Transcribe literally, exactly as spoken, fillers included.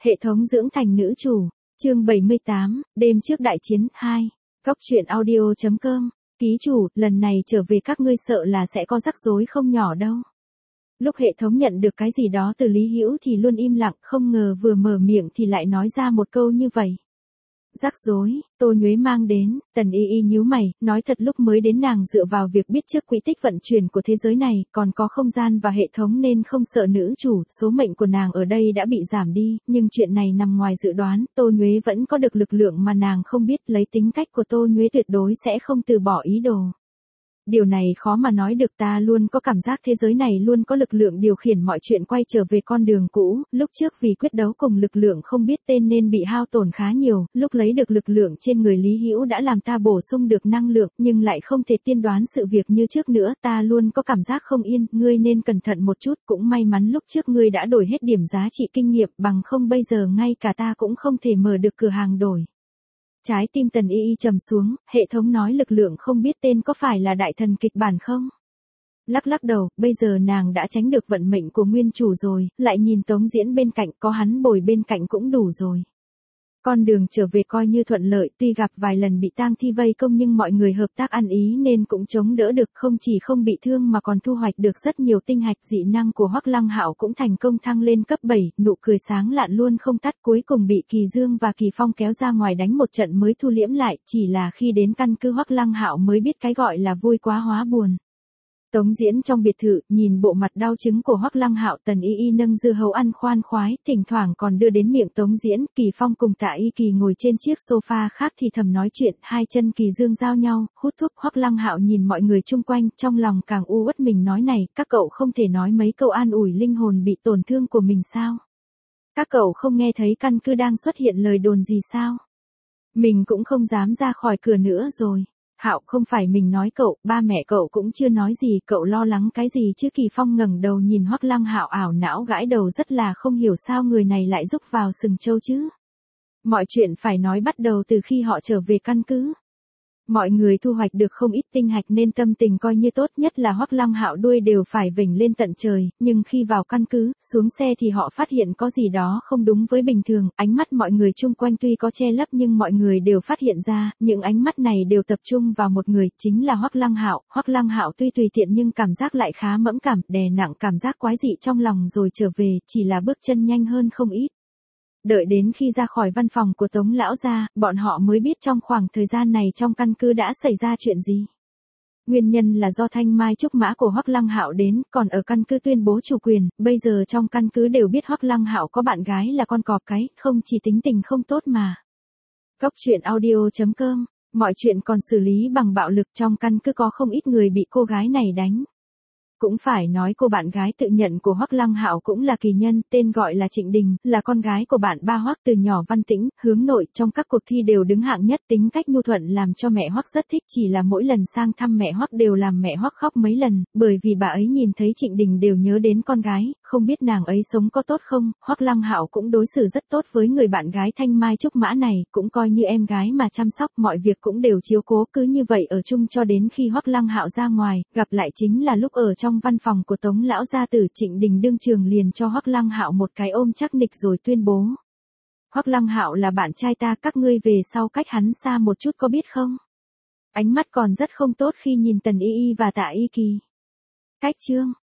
Hệ thống dưỡng thành nữ chủ, chương bảy mươi tám, đêm trước đại chiến hai. Góc truyện audio chấm com. Ký chủ, lần này trở về các ngươi sợ là sẽ có rắc rối không nhỏ đâu. Lúc hệ thống nhận được cái gì đó từ Lý Hữu thì luôn im lặng, không ngờ vừa mở miệng thì lại nói ra một câu như vậy. Rắc rối, Tô Nhuế mang đến, Tần Y Y nhíu mày, nói thật lúc mới đến nàng dựa vào việc biết trước quỹ tích vận chuyển của thế giới này, còn có không gian và hệ thống nên không sợ nữ chủ, số mệnh của nàng ở đây đã bị giảm đi, nhưng chuyện này nằm ngoài dự đoán, Tô Nhuế vẫn có được lực lượng mà nàng không biết, lấy tính cách của Tô Nhuế tuyệt đối sẽ không từ bỏ ý đồ. Điều này khó mà nói được, ta luôn có cảm giác thế giới này luôn có lực lượng điều khiển mọi chuyện quay trở về con đường cũ, lúc trước vì quyết đấu cùng lực lượng không biết tên nên bị hao tổn khá nhiều, lúc lấy được lực lượng trên người Lý Hữu đã làm ta bổ sung được năng lượng, nhưng lại không thể tiên đoán sự việc như trước nữa, ta luôn có cảm giác không yên, ngươi nên cẩn thận một chút, cũng may mắn lúc trước ngươi đã đổi hết điểm giá trị kinh nghiệm, bằng không bây giờ ngay cả ta cũng không thể mở được cửa hàng đổi. Trái tim Tần Y Y trầm xuống, hệ thống nói lực lượng không biết tên có phải là đại thần kịch bản không? Lắc lắc đầu, bây giờ nàng đã tránh được vận mệnh của nguyên chủ rồi, lại nhìn Tống Diễn bên cạnh, có hắn bồi bên cạnh cũng đủ rồi. Con đường trở về coi như thuận lợi, tuy gặp vài lần bị tang thi vây công nhưng mọi người hợp tác ăn ý nên cũng chống đỡ được, không chỉ không bị thương mà còn thu hoạch được rất nhiều tinh hạch. Dị năng của Hoắc Lăng Hạo cũng thành công thăng lên cấp bảy, nụ cười sáng lạn luôn không tắt, cuối cùng bị Kỳ Dương và Kỳ Phong kéo ra ngoài đánh một trận mới thu liễm lại, chỉ là khi đến căn cứ Hoắc Lăng Hạo mới biết cái gọi là vui quá hóa buồn. Tống Diễn trong biệt thự, nhìn bộ mặt đau chứng của Hoắc Lăng Hạo, Tần Y Y nâng dưa hấu ăn khoan khoái, thỉnh thoảng còn đưa đến miệng Tống Diễn. Kỳ Phong cùng Tạ Y Kỳ ngồi trên chiếc sofa khác thì thầm nói chuyện, hai chân Kỳ Dương giao nhau, hút thuốc. Hoắc Lăng Hạo nhìn mọi người chung quanh, trong lòng càng u uất, mình nói này, các cậu không thể nói mấy câu an ủi linh hồn bị tổn thương của mình sao? Các cậu không nghe thấy căn cứ đang xuất hiện lời đồn gì sao? Mình cũng không dám ra khỏi cửa nữa rồi. Hạo, không phải mình nói cậu, ba mẹ cậu cũng chưa nói gì, cậu lo lắng cái gì chứ? Kỳ Phong ngẩng đầu nhìn Hoắc Lăng Hạo, ảo não gãi đầu, rất là không hiểu sao người này lại rúc vào sừng trâu chứ. Mọi chuyện phải nói bắt đầu từ khi họ trở về căn cứ. Mọi người thu hoạch được không ít tinh hạch nên tâm tình coi như tốt, nhất là Hoắc Lăng Hạo đuôi đều phải vểnh lên tận trời, nhưng khi vào căn cứ, xuống xe thì họ phát hiện có gì đó không đúng với bình thường, ánh mắt mọi người chung quanh tuy có che lấp nhưng mọi người đều phát hiện ra, những ánh mắt này đều tập trung vào một người, chính là Hoắc Lăng Hạo. Hoắc Lăng Hạo tuy tùy tiện nhưng cảm giác lại khá mẫn cảm, đè nặng cảm giác quái dị trong lòng rồi trở về, chỉ là bước chân nhanh hơn không ít. Đợi đến khi ra khỏi văn phòng của Tống lão gia, bọn họ mới biết trong khoảng thời gian này trong căn cứ đã xảy ra chuyện gì. Nguyên nhân là do thanh mai trúc mã của Hoắc Lăng Hạo đến, còn ở căn cứ tuyên bố chủ quyền, bây giờ trong căn cứ đều biết Hoắc Lăng Hạo có bạn gái là con cọp cái, không chỉ tính tình không tốt mà. Góc truyện audio chấm com, mọi chuyện còn xử lý bằng bạo lực, trong căn cứ có không ít người bị cô gái này đánh. Cũng phải nói cô bạn gái tự nhận của Hoắc Lăng Hạo cũng là kỳ nhân, tên gọi là Trịnh Đình, là con gái của bạn ba Hoắc, từ nhỏ văn tĩnh, hướng nội, trong các cuộc thi đều đứng hạng nhất, tính cách nhu thuận làm cho mẹ Hoắc rất thích, chỉ là mỗi lần sang thăm mẹ Hoắc đều làm mẹ Hoắc khóc mấy lần, bởi vì bà ấy nhìn thấy Trịnh Đình đều nhớ đến con gái, không biết nàng ấy sống có tốt không. Hoắc Lăng Hạo cũng đối xử rất tốt với người bạn gái thanh mai trúc mã này, cũng coi như em gái mà chăm sóc, mọi việc cũng đều chiếu cố, cứ như vậy ở chung cho đến khi Hoắc Lăng Hạo ra ngoài, gặp lại chính là lúc ở trong văn phòng của Tống lão gia tử. Trịnh Đình đương trường liền cho Hoắc Lăng Hạo một cái ôm chắc nịch rồi tuyên bố: Hoắc Lăng Hạo là bạn trai ta, các ngươi về sau cách hắn xa một chút có biết không? Ánh mắt còn rất không tốt khi nhìn Tần Y Y và Tạ Y Kỳ. Cách chương